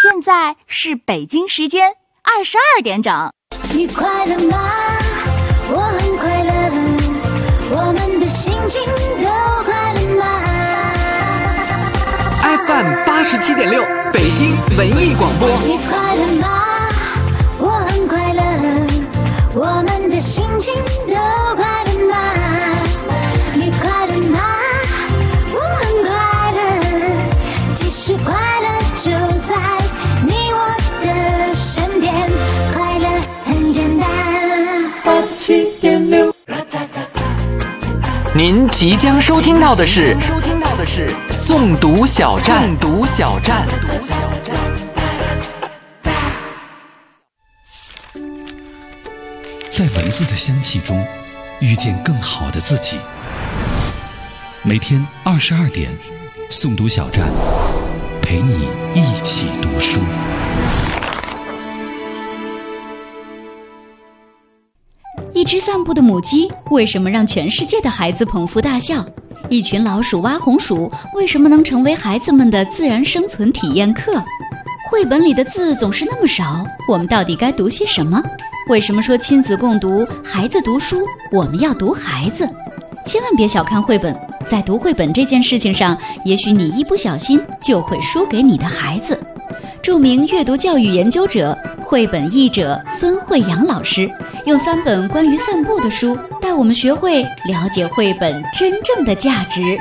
现在是北京时间22点整。 你快乐吗？我很快乐，我们的心情都快乐吗？ FM 87.6北京文艺广播。 你快乐吗？我很快乐，我们的心情都快乐吗？你快乐吗？我很快乐，其实快乐就在你我的身边，快乐很简单。87.6。 您即将收听到的是诵读小站。 在文字的香气中遇见更好的自己。每天22点，诵读小站陪你一起读书。 一只散步的母鸡为什么让全世界的孩子捧腹大笑？一群老鼠挖红薯为什么能成为孩子们的自然生存体验课？绘本里的字总是那么少，我们到底该读些什么？为什么说亲子共读，孩子读书，我们要读孩子？千万别小看绘本，在读绘本这件事情上，也许你一不小心就会输给你的孩子。著名阅读教育研究者、绘本译者孙慧阳老师用3本关于散步的书，带我们学会了解绘本真正的价值。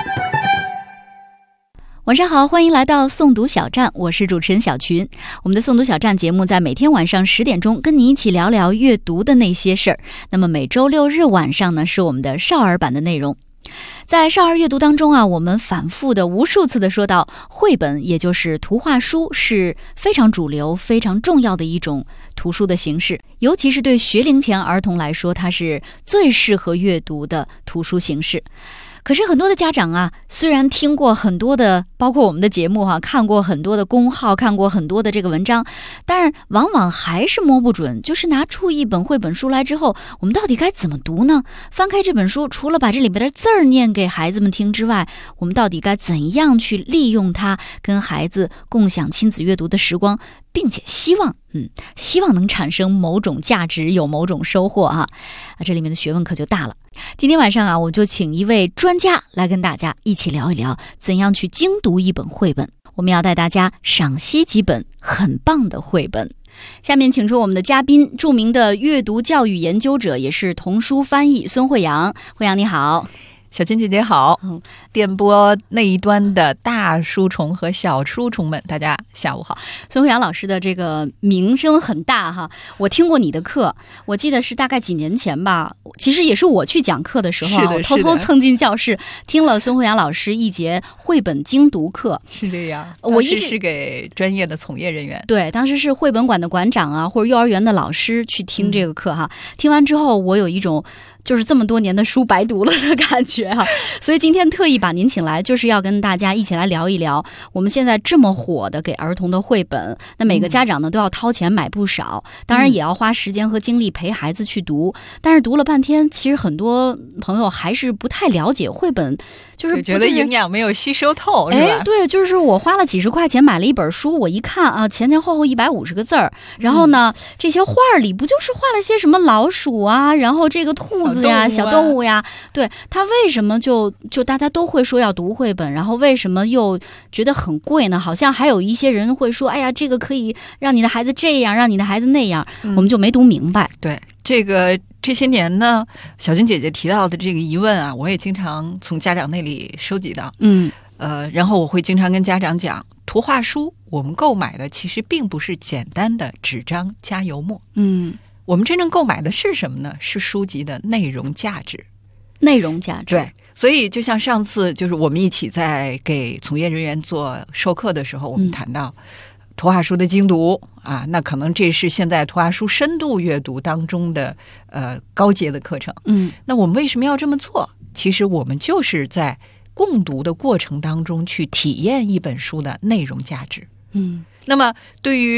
晚上好，欢迎来到诵读小站，我是主持人小群。我们的诵读小站节目在每天晚上10点钟跟你一起聊聊阅读的那些事儿。那么每周6日晚上呢，是我们的少儿版的内容。在少儿阅读当中啊，我们反复的无数次的说到，绘本也就是图画书是非常主流、非常重要的一种图书的形式，尤其是对学龄前儿童来说，它是最适合阅读的图书形式。可是很多的家长啊，虽然听过很多的，包括我们的节目看过很多的公号，看过很多的这个文章，但是往往还是摸不准，就是拿出一本绘本书来之后，我们到底该怎么读呢？翻开这本书，除了把这里边的字儿念给孩子们听之外，我们到底该怎样去利用它，跟孩子共享亲子阅读的时光，并且希望能产生某种价值，有某种收获这里面的学问可就大了。今天晚上我就请一位专家来跟大家一起聊一聊，怎样去精读一本绘本。我们要带大家赏析几本很棒的绘本。下面请出我们的嘉宾，著名的阅读教育研究者，也是童书翻译孙慧阳。慧阳你好。 小金姐姐好，电波那一端的大书虫和小书虫们，大家下午好。 孙慧阳老师的这个名声很大我听过你的课，我记得是大概几年前吧，其实也是我去讲课的时候我偷偷蹭进教室听了孙慧阳老师一节绘本精读课。 是这样，我一直是给专业的从业人员， 对，当时是绘本馆的馆长或者幼儿园的老师去听这个课听完之后我有一种就是这么多年的书白读了的感觉所以今天特意把您请来，就是要跟大家一起来聊一聊我们现在这么火的给儿童的绘本。那每个家长呢都要掏钱买不少，当然也要花时间和精力陪孩子去读，但是读了半天，其实很多朋友还是不太了解绘本，就是觉得营养没有吸收透，是吧？ 对，就是我花了几十块钱买了一本书，我一看前前后后150个字儿，然后呢这些画里不就是画了些什么老鼠然后这个兔子小动物呀，对，他为什么就大家都会说要读绘本，然后为什么又觉得很贵呢？好像还有一些人会说，哎呀，这个可以让你的孩子这样，让你的孩子那样，我们就没读明白。 对，这些年呢，小金姐姐提到的这个疑问我也经常从家长那里收集到。然后我会经常跟家长讲，图画书我们购买的其实并不是简单的纸张加油墨。我们真正购买的是什么呢？是书籍的内容价值。 内容价值， 对。所以就像上次就是我们一起在给从业人员做授课的时候，我们谈到图画书的精读那可能这是现在图画书深度阅读当中的高阶的课程。那我们为什么要这么做？其实我们就是在共读的过程当中去体验一本书的内容价值。那么对于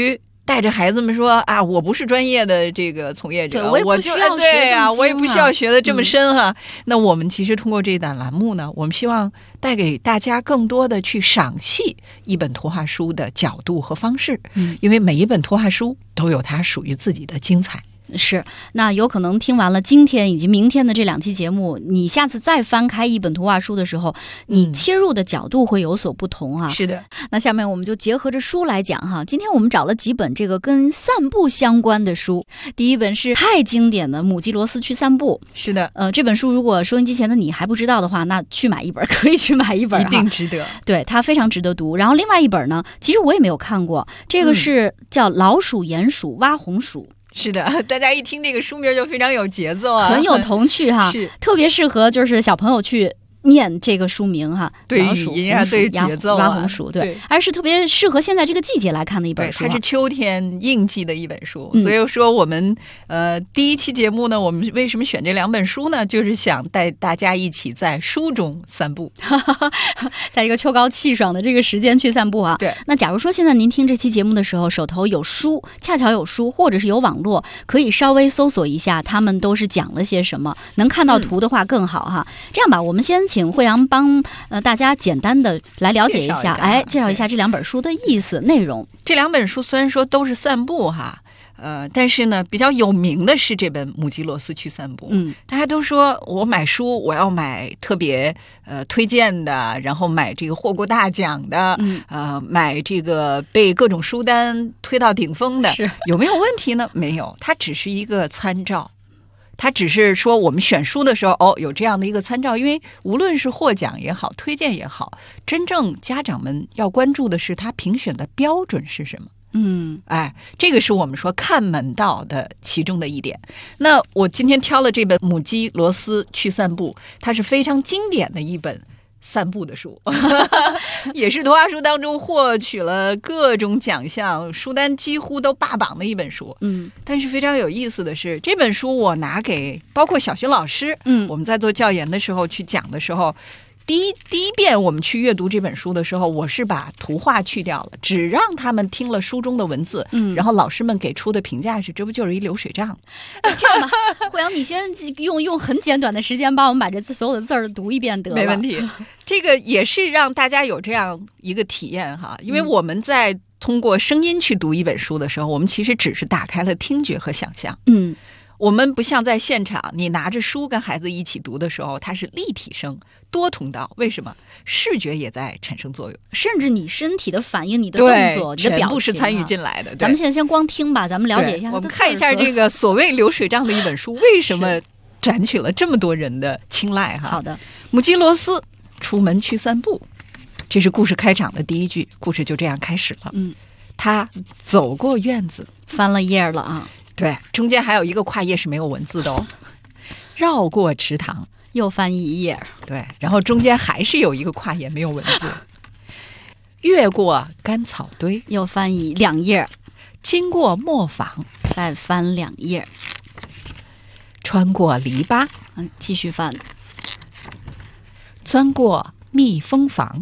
带着孩子们说啊，我不是专业的这个从业者， 我也不需要对啊，我也不需要学的这么深哈。那我们其实通过这档栏目呢，我们希望带给大家更多的去赏析一本图画书的角度和方式，因为每一本图画书都有它属于自己的精彩。 是，那有可能听完了今天以及明天的这2期节目，你下次再翻开一本图画书的时候，你切入的角度会有所不同哈。 是的， 那下面我们就结合着书来讲哈。今天我们找了几本这个跟散步相关的书。第一本是太经典的《母鸡罗斯去散步》。 是的， 这本书如果收音机前的你还不知道的话，那去买一本，可以去买一本， 一定值得。 对，它非常值得读。然后另外一本呢，其实我也没有看过，这个是叫《老鼠、鼹鼠、挖红薯》。 是的，大家一听这个书名就非常有节奏啊， 很有童趣哈， 是特别适合就是小朋友去念这个书名哈， 对语音啊，对节奏啊， 挖红薯，对，而是特别适合现在这个季节来看的一本书。 它是秋天应季的一本书，所以说我们第一期节目呢，我们为什么选这2本书呢？就是想带大家一起在书中散步， 在一个秋高气爽的这个时间去散步啊。 对， 那假如说现在您听这期节目的时候，手头有书，恰巧有书，或者是有网络，可以稍微搜索一下，他们都是讲了些什么，能看到图的话更好哈。这样吧，我们先请慧阳帮大家简单的来了解一下，介绍一下这2本书的意思内容。 这2本书虽然说都是散步哈，但是呢，比较有名的是这本《母鸡罗斯去散步》。大家都说我买书我要买特别推荐的，然后买这个获过大奖的，买这个被各种书单推到顶峰的，有没有问题呢？没有，它只是一个参照。它只是说我们选书的时候有这样的一个参照，因为无论是获奖也好，推荐也好，真正家长们要关注的是它评选的标准是什么。这个是我们说看门道的其中的一点。那我今天挑了这本《母鸡罗斯去散步》，它是非常经典的一本散步的书，也是图画书当中获取了各种奖项，书单几乎都霸榜的一本书。但是非常有意思的是，这本书我拿给包括小学老师，我们在做教研的时候去讲的时候，第一遍我们去阅读这本书的时候，我是把图画去掉了，只让他们听了书中的文字，然后老师们给出的评价是，这不就是一流水账？ 这样吧，慧阳，你先用很简短的时间帮我们把这所有的字儿读一遍得了。 没问题，这个也是让大家有这样一个体验哈，因为我们在通过声音去读一本书的时候，我们其实只是打开了听觉和想象。我们不像在现场，你拿着书跟孩子一起读的时候，它是立体声、多通道。为什么？视觉也在产生作用， 甚至你身体的反应、你的动作、你的表情， 全部是参与进来的。 咱们现在先光听吧，咱们了解一下。 我们看一下这个所谓流水账的一本书，为什么占取了这么多人的青睐哈？ 好的， 母鸡罗斯出门去散步，这是故事开场的第一句，故事就这样开始了。他走过院子， 翻了页了啊。 对，中间还有一个跨页是没有文字的哦。绕过池塘， 又翻一页。 对，然后中间还是有一个跨页没有文字。越过干草堆， 又翻2页。 经过磨坊， 再翻2页。 穿过篱笆， 继续翻。 钻过蜜蜂房，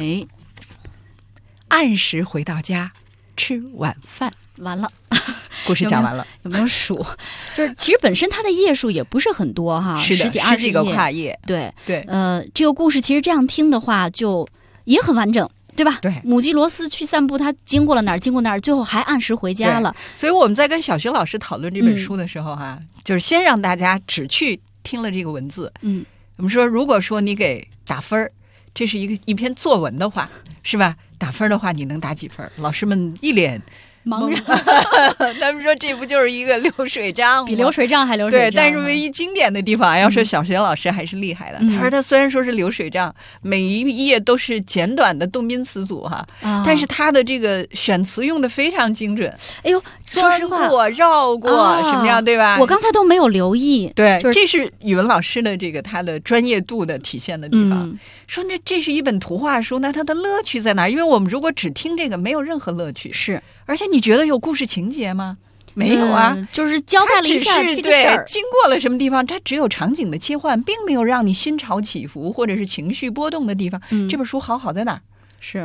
按时回到家吃晚饭。 完了， 故事讲完了。 有没有数？就是其实本身它的页数也不是很多哈， 是的十几个跨页。 对， 这个故事其实这样听的话就也很完整，对吧？ 对， 母鸡罗斯去散步，他经过了哪儿，经过哪儿，最后还按时回家了。 所以我们在跟小学老师讨论这本书的时候就是先让大家只去听了这个文字。我们说，如果说你给打分，这是一篇作文的话，是吧？打分的话，你能打几分？老师们一脸茫然， 他们说这不就是一个流水账吗？ 比流水账还流水账。 对，但是唯一经典的地方，要说小学老师还是厉害的。他说他虽然说是流水账，每一页都是简短的动宾词组但是他的这个选词用的非常精准。 哎呦，说实话， 绕过什么样，对吧？ 我刚才都没有留意。 对，这是语文老师的这个他的专业度的体现的地方。说这是一本图画书，那它的乐趣在哪儿？因为我们如果只听这个，没有任何乐趣。 是， 而且你觉得有故事情节吗？没有啊， 就是交代了一下这个事儿， 经过了什么地方，它只有场景的切换，并没有让你心潮起伏或者是情绪波动的地方。这本书好在哪儿？ 是啊，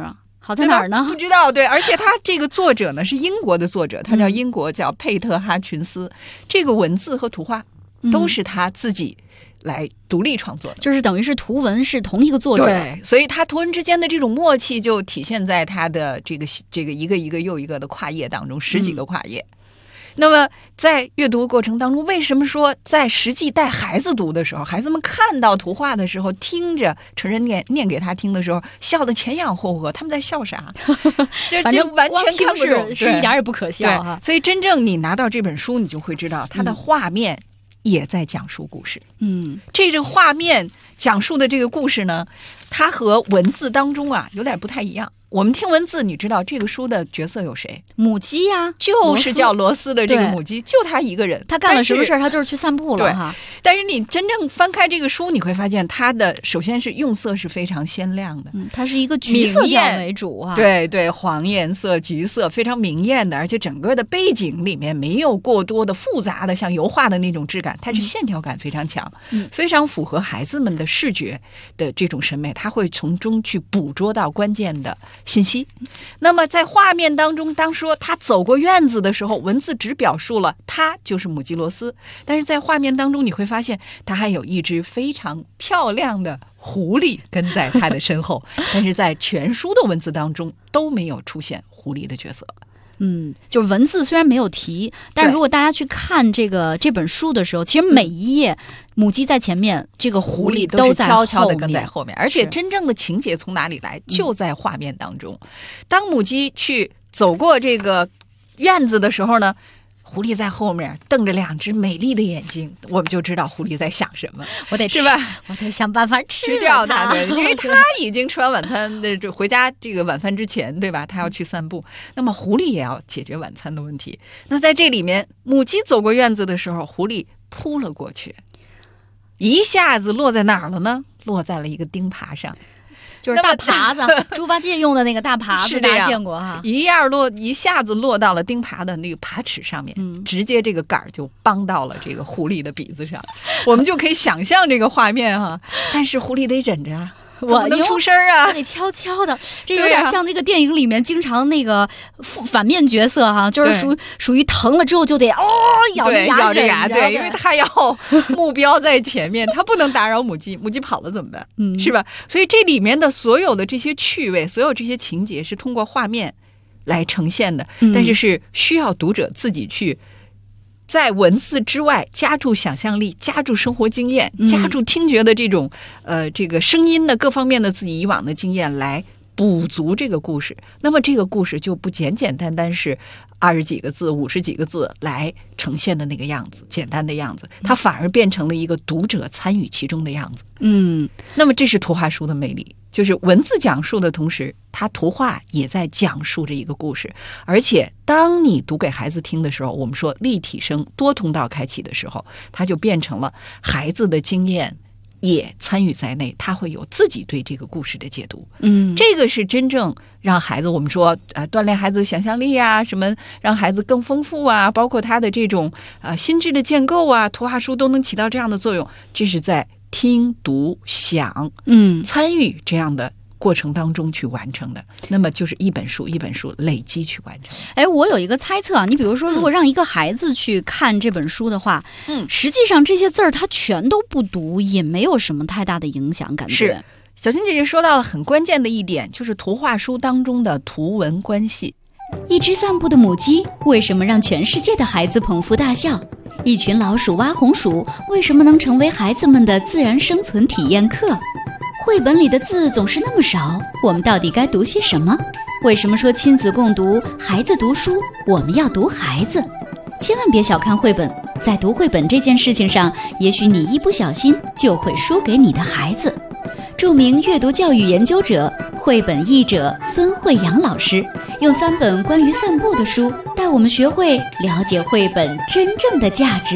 好在哪儿呢？ 不知道。对，而且他这个作者呢是英国的作者，他叫英国叫佩特哈群斯，这个文字和图画都是他自己来独立创作的， 就是等于是图文是同一个作者。 对，所以他图文之间的这种默契就体现在他的这个一个一个又一个的跨页当中，10几个跨页。那么在阅读过程当中，为什么说在实际带孩子读的时候，孩子们看到图画的时候，听着成人念给他听的时候，笑得前仰后合？他们在笑啥？ 反正完全看不懂， 是一点也不可笑哈。 所以真正你拿到这本书，你就会知道它的画面也在讲述故事。这个画面讲述的这个故事呢，它和文字当中啊有点不太一样。我们听文字，你知道这个书的角色有谁？ 母鸡呀， 就是叫罗斯的这个母鸡，就他一个人。 他干了什么事儿？他就是去散步了哈。 但是你真正翻开这个书，你会发现它的首先是用色是非常鲜亮的， 它是一个橘色调为主啊。 对，黄颜色、橘色，非常明艳的，而且整个的背景里面没有过多的复杂的像油画的那种质感，它是线条感非常强，非常符合孩子们的视觉的这种审美，他会从中去捕捉到关键的信息。那么在画面当中，当说他走过院子的时候，文字只表述了他就是母鸡罗斯，但是在画面当中你会发现他还有一只非常漂亮的狐狸跟在他的身后，但是在全书的文字当中都没有出现狐狸的角色。 就是文字虽然没有提，但是如果大家去看这本书的时候，其实每一页母鸡在前面，这个狐狸都是在悄悄的跟在后面，而且真正的情节从哪里来，就在画面当中。当母鸡去走过这个院子的时候呢，狐狸在后面瞪着2只美丽的眼睛，我们就知道狐狸在想什么。 我得是吧？ 我得想办法吃掉它，对，因为它已经吃完晚餐的，回家这个晚饭之前，对吧？它要去散步，那么狐狸也要解决晚餐的问题。那在这里面，母鸡走过院子的时候，狐狸扑了过去，一下子落在哪儿了呢？落在了一个钉耙上。 就是大耙子，猪八戒用的那个大耙子，大家见过哈？ 一下子落到了钉耙的那个耙齿上面，直接这个杆儿就帮到了这个狐狸的鼻子上，我们就可以想象这个画面哈。但是狐狸得忍着啊。我不能出声啊， 得悄悄的，这有点像那个电影里面经常那个反面角色哈，就是属于疼了之后就得咬着牙， 对，因为他要目标在前面，他不能打扰母鸡，母鸡跑了怎么办？是吧？所以这里面的所有的这些趣味，所有这些情节是通过画面来呈现的，但是是需要读者自己去。在文字之外加注想象力，加注生活经验，加注听觉的这种这个声音的各方面的自己以往的经验来补足这个故事。那么这个故事就不简简单单是20几个字、50几个字来呈现的那个样子，简单的样子，它反而变成了一个读者参与其中的样子。那么这是图画书的魅力，就是文字讲述的同时，它图画也在讲述着一个故事。而且当你读给孩子听的时候，我们说立体声多通道开启的时候，它就变成了孩子的经验也参与在内，他会有自己对这个故事的解读。这个是真正让孩子，我们说锻炼孩子想象力啊，什么让孩子更丰富啊，包括他的这种心智的建构啊，图画书都能起到这样的作用。这是在听读想参与这样的过程当中去完成的，那么就是一本书一本书累积去完成。 我有一个猜测啊，你比如说如果让一个孩子去看这本书的话，实际上这些字儿他全都不读也没有什么太大的影响，感觉是。小琴姐姐说到了很关键的一点，就是图画书当中的图文关系。 一只散步的母鸡为什么让全世界的孩子捧腹大笑？一群老鼠挖红薯为什么能成为孩子们的自然生存体验课？绘本里的字总是那么少，我们到底该读些什么？为什么说亲子共读，孩子读书，我们要读孩子？千万别小看绘本，在读绘本这件事情上，也许你一不小心就会输给你的孩子。著名阅读教育研究者、绘本译者孙慧阳老师用3本关于散步的书，带我们学会了解绘本真正的价值。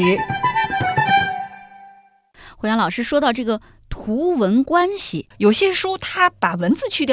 慧阳老师说到这个图文关系， 有些书它把文字去掉，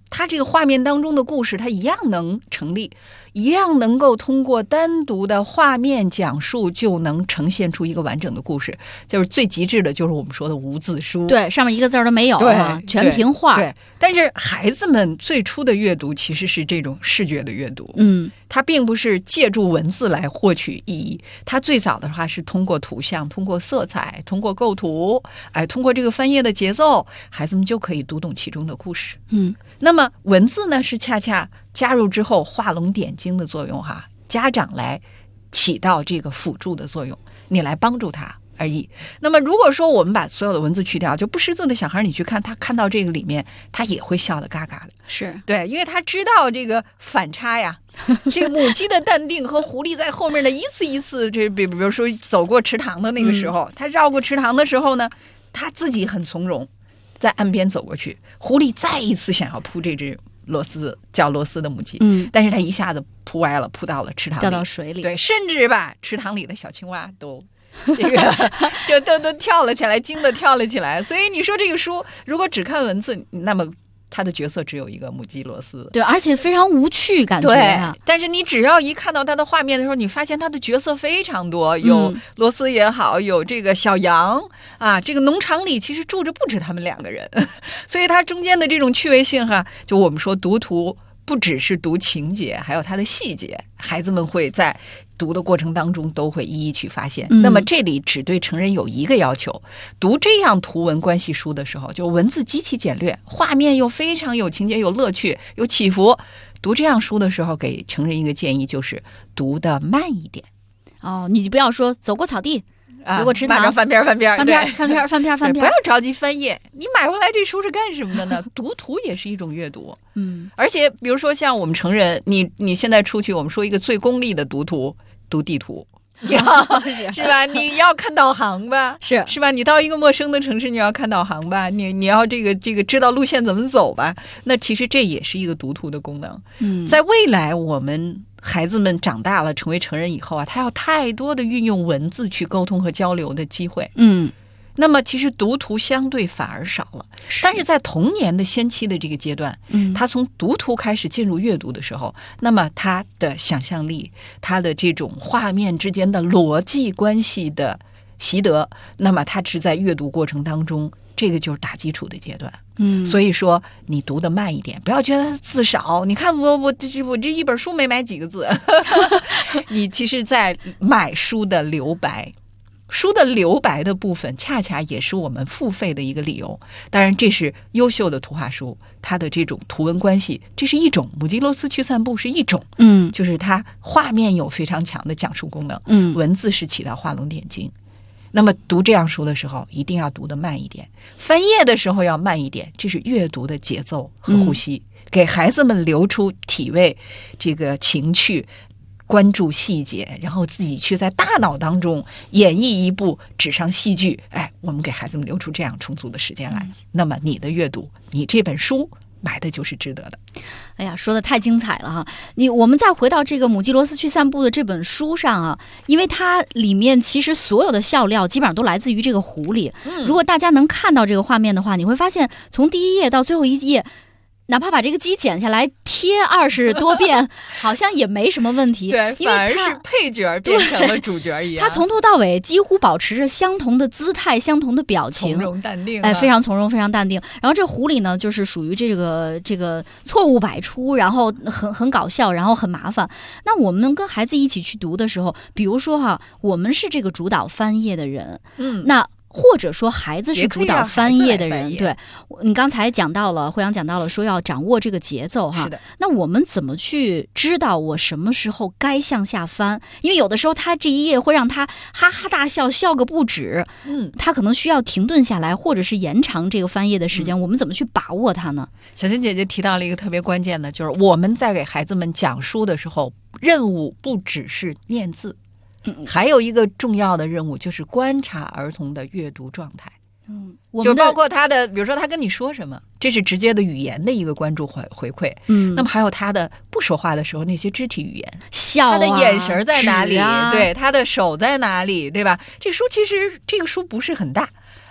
它这个画面当中的故事，它一样能成立，一样能够通过单独的画面讲述就能呈现出一个完整的故事。就是最极致的就是我们说的无字书， 对，上面一个字都没有， 对， 全凭画。 对，但是孩子们最初的阅读其实是这种视觉的阅读，它并不是借助文字来获取意义，它最早的话是通过图像、通过色彩、通过构图，通过这个翻页的节奏，孩子们就可以读懂其中的故事。那么文字呢，是恰恰加入之后画龙点睛的作用哈，家长来起到这个辅助的作用，你来帮助他而已。那么如果说我们把所有的文字去掉，就不识字的小孩你去看，他看到这个里面他也会笑得嘎嘎的。 是对，因为他知道这个反差呀，这个母鸡的淡定和狐狸在后面的一次一次，这比如说走过池塘的那个时候，他绕过池塘的时候呢，他自己很从容，在岸边走过去，狐狸再一次想要扑这只叫罗斯的母鸡，但是他一下子扑歪了，扑到了池塘里， 掉到水里， 对，甚至把池塘里的小青蛙都这个就都跳了起来，惊得跳了起来。所以你说这个书如果只看文字，那么他的角色只有一个母鸡罗斯， 对，而且非常无趣感觉对，但是你只要一看到他的画面的时候，你发现他的角色非常多，有罗斯也好，有这个小羊啊，这个农场里其实住着不止他们两个人，所以它中间的这种趣味性哈，就我们说读图不只是读情节，还有它的细节，孩子们会在读的过程当中都会一一去发现。那么这里只对成人有一个要求，读这样图文关系书的时候，就文字极其简略，画面又非常有情节、有乐趣、有起伏。读这样书的时候，给成人一个建议，就是读得慢一点。 你不要说走过草地，如果池塘翻篇， 不要着急翻页。你买回来这书是干什么的呢？读图也是一种阅读。而且比如说像我们成人，你现在出去，我们说一个最功利的读图，读地图。是吧？你要看导航吧，是吧？你到一个陌生的城市，你要看导航吧，你要这个知道路线怎么走吧。那其实这也是一个读图的功能。在未来我们孩子们长大了成为成人以后啊，他有太多的运用文字去沟通和交流的机会。那么其实读图相对反而少了，但是在童年的先期的这个阶段，他从读图开始进入阅读的时候，那么他的想象力，他的这种画面之间的逻辑关系的习得，那么他是在阅读过程当中，这个就是打基础的阶段。所以说你读得慢一点，不要觉得字少。你看我这一本书没买几个字，你其实在买书的留白。书的留白的部分恰恰也是我们付费的一个理由。当然这是优秀的图画书，它的这种图文关系，这是一种，母鸡罗斯去散步是一种，就是它画面有非常强的讲述功能，文字是起到画龙点睛。那么读这样书的时候一定要读得慢一点，翻页的时候要慢一点，这是阅读的节奏和呼吸，给孩子们留出体味这个情趣，关注细节，然后自己去在大脑当中演绎一部纸上戏剧。我们给孩子们留出这样充足的时间来，那么你的阅读，你这本书买的就是值得的。 哎呀，说的太精彩了哈！我们再回到这个母鸡罗斯去散步的这本书上啊，因为它里面其实所有的笑料基本上都来自于这个狐狸。如果大家能看到这个画面的话，你会发现从第一页到最后一页，哪怕把这个鸡剪下来贴20多遍，好像也没什么问题。 对，反而是配角变成了主角一样。 他从头到尾几乎保持着相同的姿态、相同的表情， 从容淡定， 非常从容，非常淡定。然后这狐狸呢，就是属于这个错误百出，然后很搞笑，然后很麻烦。那我们能跟孩子一起去读的时候，比如说哈，我们是这个主导翻页的人，那或者说孩子是主导翻页的人，对，你刚才讲到了，慧阳讲到了说要掌握这个节奏哈。 是的。 那我们怎么去知道我什么时候该向下翻？因为有的时候他这一页会让他哈哈大笑，笑个不止。他可能需要停顿下来，或者是延长这个翻页的时间。我们怎么去把握它呢？ 小欣姐姐提到了一个特别关键的，就是我们在给孩子们讲书的时候，任务不只是念字。还有一个重要的任务就是观察儿童的阅读状态。就包括他的，比如说他跟你说什么，这是直接的语言的一个关注回馈。那么还有他的不说话的时候那些肢体语言， 笑啊， 他的眼神在哪里，对，他的手在哪里，对吧？这个书不是很大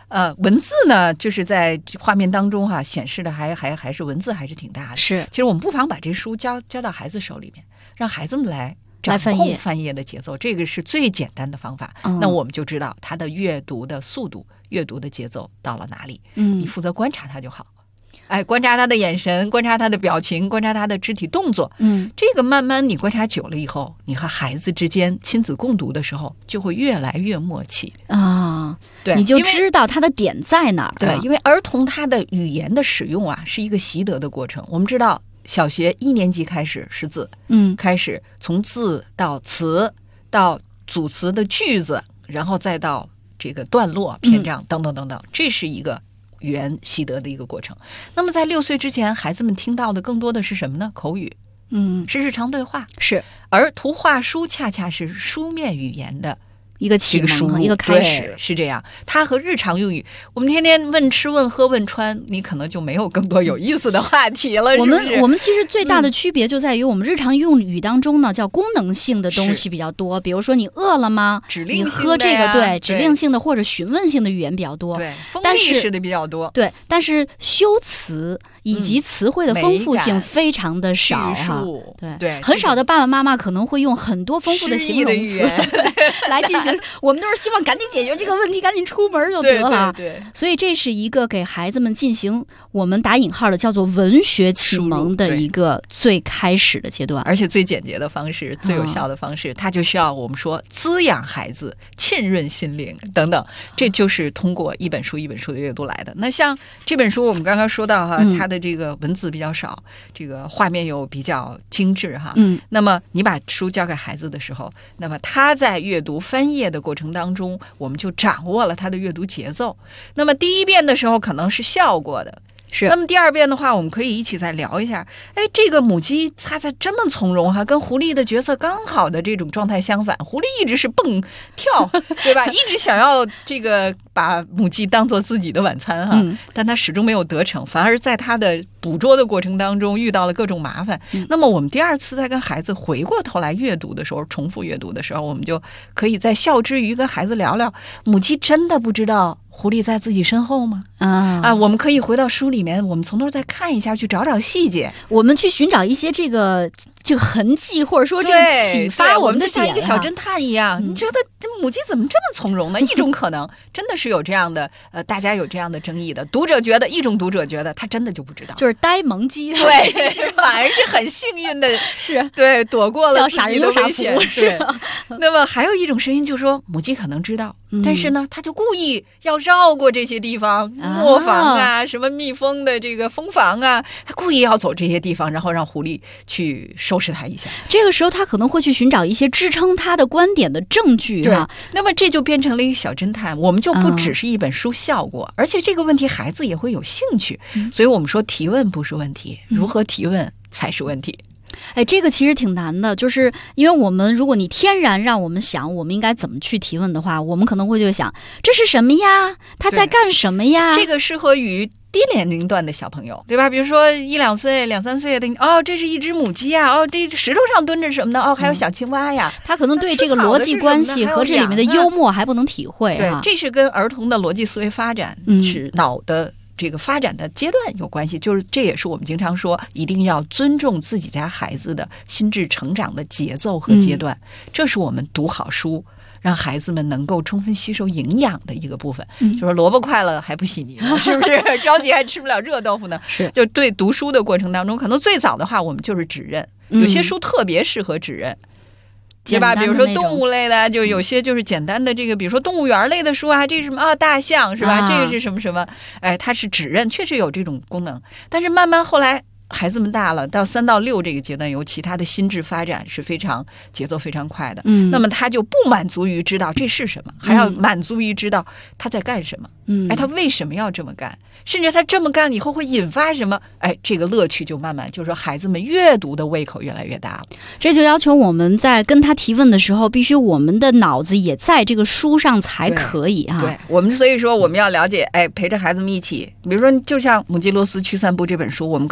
文字呢，就是在画面当中显示的还是文字还是挺大的。 是， 其实我们不妨把这书交到孩子手里面，让孩子们来掌控翻页的节奏，这个是最简单的方法。那我们就知道他的阅读的速度、阅读的节奏到了哪里。你负责观察他就好。观察他的眼神，观察他的表情，观察他的肢体动作。这个慢慢你观察久了以后，你和孩子之间亲子共读的时候就会越来越默契啊。 对， 你就知道他的点在哪儿。 对，因为儿童他的语言的使用是一个习得的过程。我们知道，小学1年级开始识字，开始从字到词到组词的句子，然后再到这个段落、篇章等等等等，这是一个语言习得的一个过程。那么在6岁之前，孩子们听到的更多的是什么呢？口语，是日常对话， 是。 而图画书恰恰是书面语言的一个启蒙，一个开始， 是这样。它和日常用语，我们天天问吃问喝问穿，你可能就没有更多有意思的话题了。 我们其实最大的区别就在于，我们日常用语当中呢，叫功能性的东西比较多，比如说你饿了吗？ 指令性的， 你喝这个，对，指令性的或者询问性的语言比较多， 对，封闭式的比较多， 对。但是修辞以及词汇的丰富性非常的少对， 很少的爸爸妈妈可能会用很多丰富的形容词来进行。我们都是希望赶紧解决这个问题，赶紧出门就得了。 对， 所以这是一个给孩子们进行我们打引号的叫做文学启蒙的一个最开始的阶段， 而且最简洁的方式、最有效的方式，它就需要我们说滋养孩子、浸润心灵等等，这就是通过一本书一本书的阅读来的。那像这本书，我们刚刚说到它的这个文字比较少，这个画面又比较精致那么你把书交给孩子的时候，那么他在阅读翻页的过程当中，我们就掌握了他的阅读节奏。那么第一遍的时候可能是笑过的， 是。 那么第二遍的话，我们可以一起再聊一下。这个母鸡它在这么从容跟狐狸的角色刚好的这种状态相反。狐狸一直是蹦跳，对吧？一直想要这个把母鸡当做自己的晚餐但它始终没有得逞，反而在它的捕捉的过程当中遇到了各种麻烦。那么我们第二次再跟孩子回过头来阅读的时候，重复阅读的时候，我们就可以在笑之余跟孩子聊聊，母鸡真的不知道狐狸在自己身后吗？我们可以回到书里面，我们从头再看一下，去找找细节， 我们去寻找一些这个痕迹，或者说这个启发我们的点， 就像一个小侦探一样。你觉得这母鸡怎么这么从容呢？一种可能真的是有这样的大家有这样的争议的。一种读者觉得他真的就不知道， 就是呆萌鸡， 对，反而是很幸运的， 是对，躲过了自己的危险。 对，那么还有一种声音就说，母鸡可能知道，但是呢，他就故意要绕过这些地方，磨坊什么蜜蜂的这个蜂房他故意要走这些地方，然后让狐狸去收拾他一下。 这个时候他可能会去寻找一些支撑他的观点的证据那么这就变成了一个小侦探，我们就不只是一本书笑过，而且这个问题孩子也会有兴趣。所以我们说提问不是问题，如何提问才是问题。 这个其实挺难的，就是因为我们如果你天然让我们想我们应该怎么去提问的话，我们可能会就想这是什么呀，他在干什么呀。 这个适合于低年龄段的小朋友，对吧？比如说1、2岁、2、3岁的，这是一只母鸡这石头上蹲着什么呢？还有小青蛙呀。 他可能对这个逻辑关系和这里面的幽默还不能体会对，这是跟儿童的逻辑思维发展是脑的这个发展的阶段有关系。就是这也是我们经常说一定要尊重自己家孩子的心智成长的节奏和阶段，这是我们读好书让孩子们能够充分吸收营养的一个部分。就说萝卜快了还不洗泥呢，是不是？着急还吃不了热豆腐呢？ 是。 就对读书的过程当中，可能最早的话我们就是指认，有些书特别适合指认。对吧？比如说动物类的，就有些就是简单的这个，比如说动物园类的书这是什么大象是吧？这个是什么什么？它是指认，确实有这种功能。但是慢慢后来孩子们大了，到3到6这个阶段，尤其他的心智发展是非常节奏非常快的。那么他就不满足于知道这是什么，还要满足于知道他在干什么。他为什么要这么干？甚至他这么干以后会引发什么？这个乐趣就慢慢，就是说孩子们阅读的胃口越来越大了。 这就要求我们在跟他提问的时候，必须我们的脑子也在这个书上才可以对，我们所以说我们要了解，陪着孩子们一起，比如说就像《母鸡罗斯去散步》这本书，我们可以把书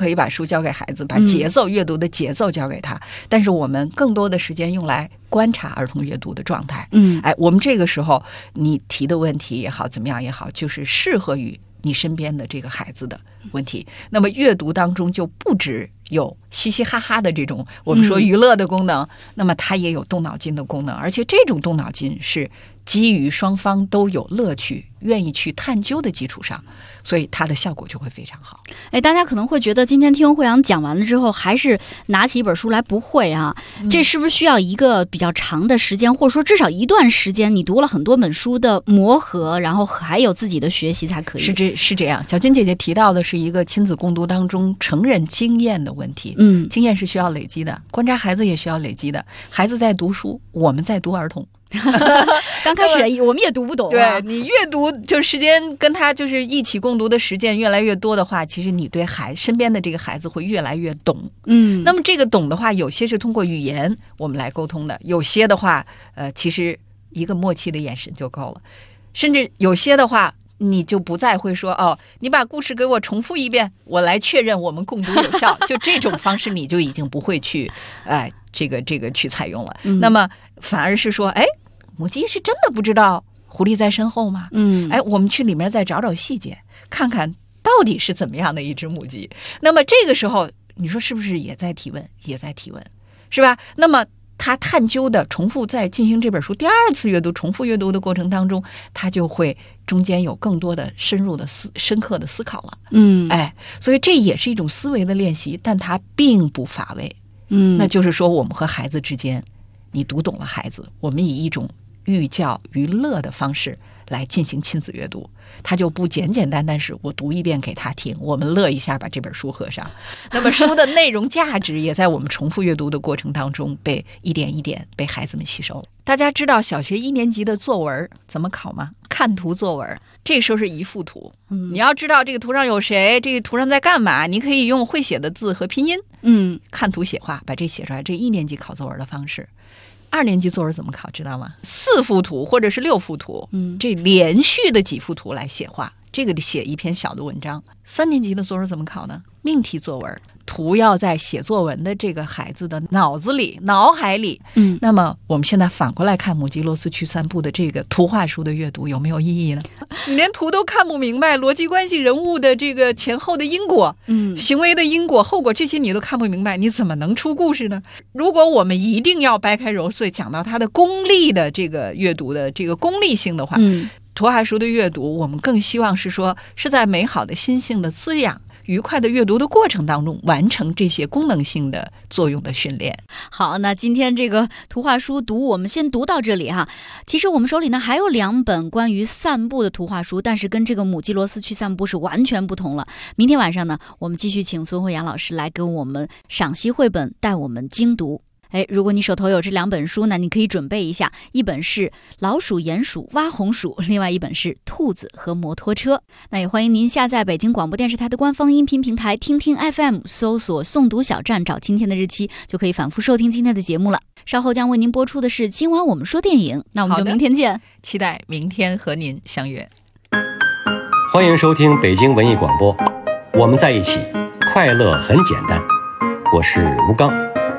交给孩子，把节奏阅读的节奏交给他，但是我们更多的时间用来观察儿童阅读的状态。我们这个时候你提的问题也好，怎么样也好，就是适合于你身边的这个孩子的问题。那么阅读当中就不只有嘻嘻哈哈的这种我们说娱乐的功能，那么它也有动脑筋的功能，而且这种动脑筋是基于双方都有乐趣、愿意去探究的基础上，所以它的效果就会非常好。 大家可能会觉得今天听慧阳讲完了之后，还是拿起一本书来不会啊？这是不是需要一个比较长的时间，或者说至少一段时间，你读了很多本书的磨合，然后还有自己的学习才可以？ 是这样。小军姐姐提到的是一个亲子共读当中成人经验的问题。经验是需要累积的，观察孩子也需要累积的。孩子在读书，我们在读儿童。 刚开始我们也读不懂对，你越读就时间跟他就是一起共读的时间越来越多的话，其实你对身边的这个孩子会越来越懂。那么这个懂的话，有些是通过语言我们来沟通的，有些的话其实一个默契的眼神就够了，甚至有些的话你就不再会说你把故事给我重复一遍，我来确认我们共读有效。就这种方式你就已经不会去这个去采用了。那么反而是说母鸡是真的不知道狐狸在身后吗？我们去里面再找找细节，看看到底是怎么样的一只母鸡。那么这个时候你说是不是也在提问？也在提问，是吧？那么他探究的重复在进行这本书第二次阅读重复阅读的过程当中，他就会中间有更多的深入的深刻的思考了。所以这也是一种思维的练习，但它并不乏味。那就是说我们和孩子之间，你读懂了孩子，我们以一种寓教于乐的方式来进行亲子阅读，它就不简简单单是我读一遍给他听，我们乐一下把这本书合上。那么书的内容价值也在我们重复阅读的过程当中被一点一点被孩子们吸收了。大家知道小学1年级的作文怎么考吗？看图作文，这时候是一幅图，你要知道这个图上有谁，这个图上在干嘛，你可以用会写的字和拼音看图写话把这写出来。这1年级考作文的方式。2年级作文怎么考知道吗？4幅图或者是6幅图，这连续的几幅图来写话，这个写一篇小的文章。3年级的作文怎么考呢？命题作文，图要在写作文的这个孩子的脑海里。那么我们现在反过来看母鸡罗斯去散步的这个图画书的阅读有没有意义呢？你连图都看不明白，逻辑关系人物的这个前后的因果，行为的因果后果，这些你都看不明白，你怎么能出故事呢？如果我们一定要掰开揉碎讲到它的功利的这个阅读的这个功利性的话，图画书的阅读我们更希望是说是在美好的心性的滋养愉快的阅读的过程当中完成这些功能性的作用的训练。 好，那今天这个图画书读我们先读到这里哈。其实我们手里呢还有2本关于散步的图画书，但是跟这个母鸡罗斯去散步是完全不同了。明天晚上呢，我们继续请孙慧阳老师来跟我们赏析绘本，带我们精读。如果你手头有这2本书呢，你可以准备一下，一本是老鼠、鼹鼠、挖红薯，另外一本是兔子和摩托车。那也欢迎您下载北京广播电视台的官方音频平台听听 FM， 搜索诵读小站，找今天的日期，就可以反复收听今天的节目了。稍后将为您播出的是今晚我们说电影，那我们就明天见， 期待明天和您相约。 欢迎收听北京文艺广播，我们在一起，快乐很简单。我是吴刚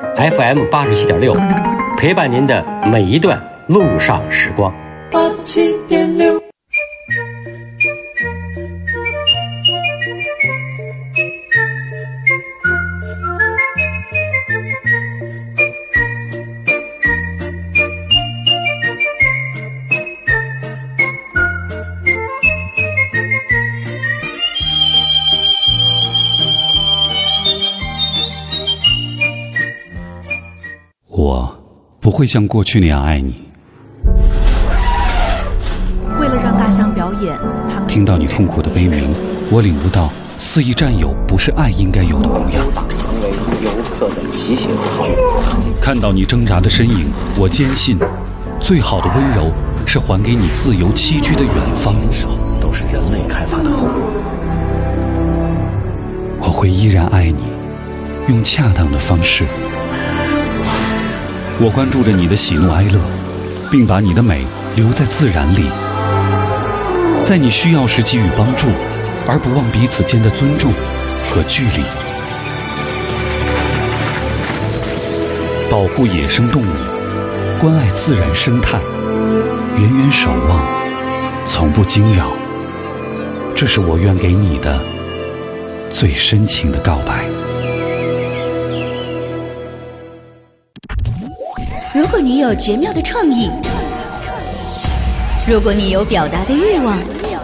，FM 87.6，陪伴您的每一段路上时光。87.6。 我不会像过去那样爱你。 为了让大象表演，他们听到你痛苦的悲鸣，我领悟到肆意占有不是爱应该有的模样。 成为游客的骑行工具。 看到你挣扎的身影，我坚信，最好的温柔是还给你自由栖居的远方。 都是人类开发的后果。 我会依然爱你，用恰当的方式。我关注着你的喜怒哀乐，并把你的美留在自然里，在你需要时给予帮助，而不忘彼此间的尊重和距离。 保护野生动物，关爱自然生态，远远守望，从不惊扰。这是我愿给你的最深情的告白。 如果你有绝妙的创意，如果你有表达的欲望，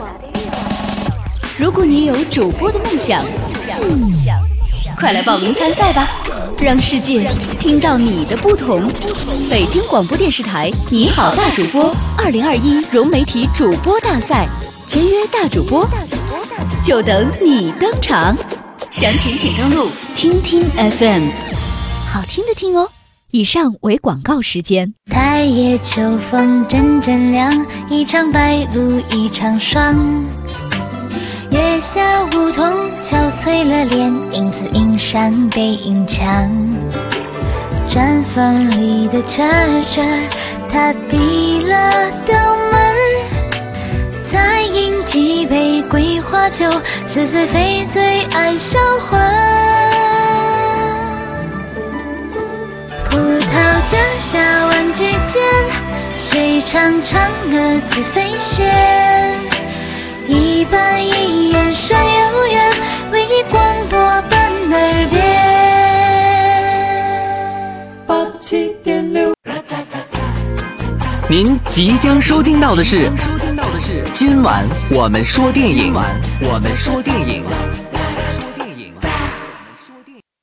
如果你有主播的梦想，快来报名参赛吧，让世界听到你的不同。北京广播电视台你好大主播2021融媒体主播大赛，签约大主播，就等你登场。详情请登录听听 FM， 好听的听哦。 以上为广告时间。 太夜秋风阵阵凉，一场白露一场霜。月下梧桐憔悴了脸，影子映上背影墙。毡房里的蛐蛐儿，它递了刀门儿。再饮几杯桂花酒，似水非醉爱销魂。葡萄架下玩具间，谁唱嫦娥自飞仙？一板一眼山有缘，为你广播伴耳边。87.6。 您即将收听到的是今晚我们说电影。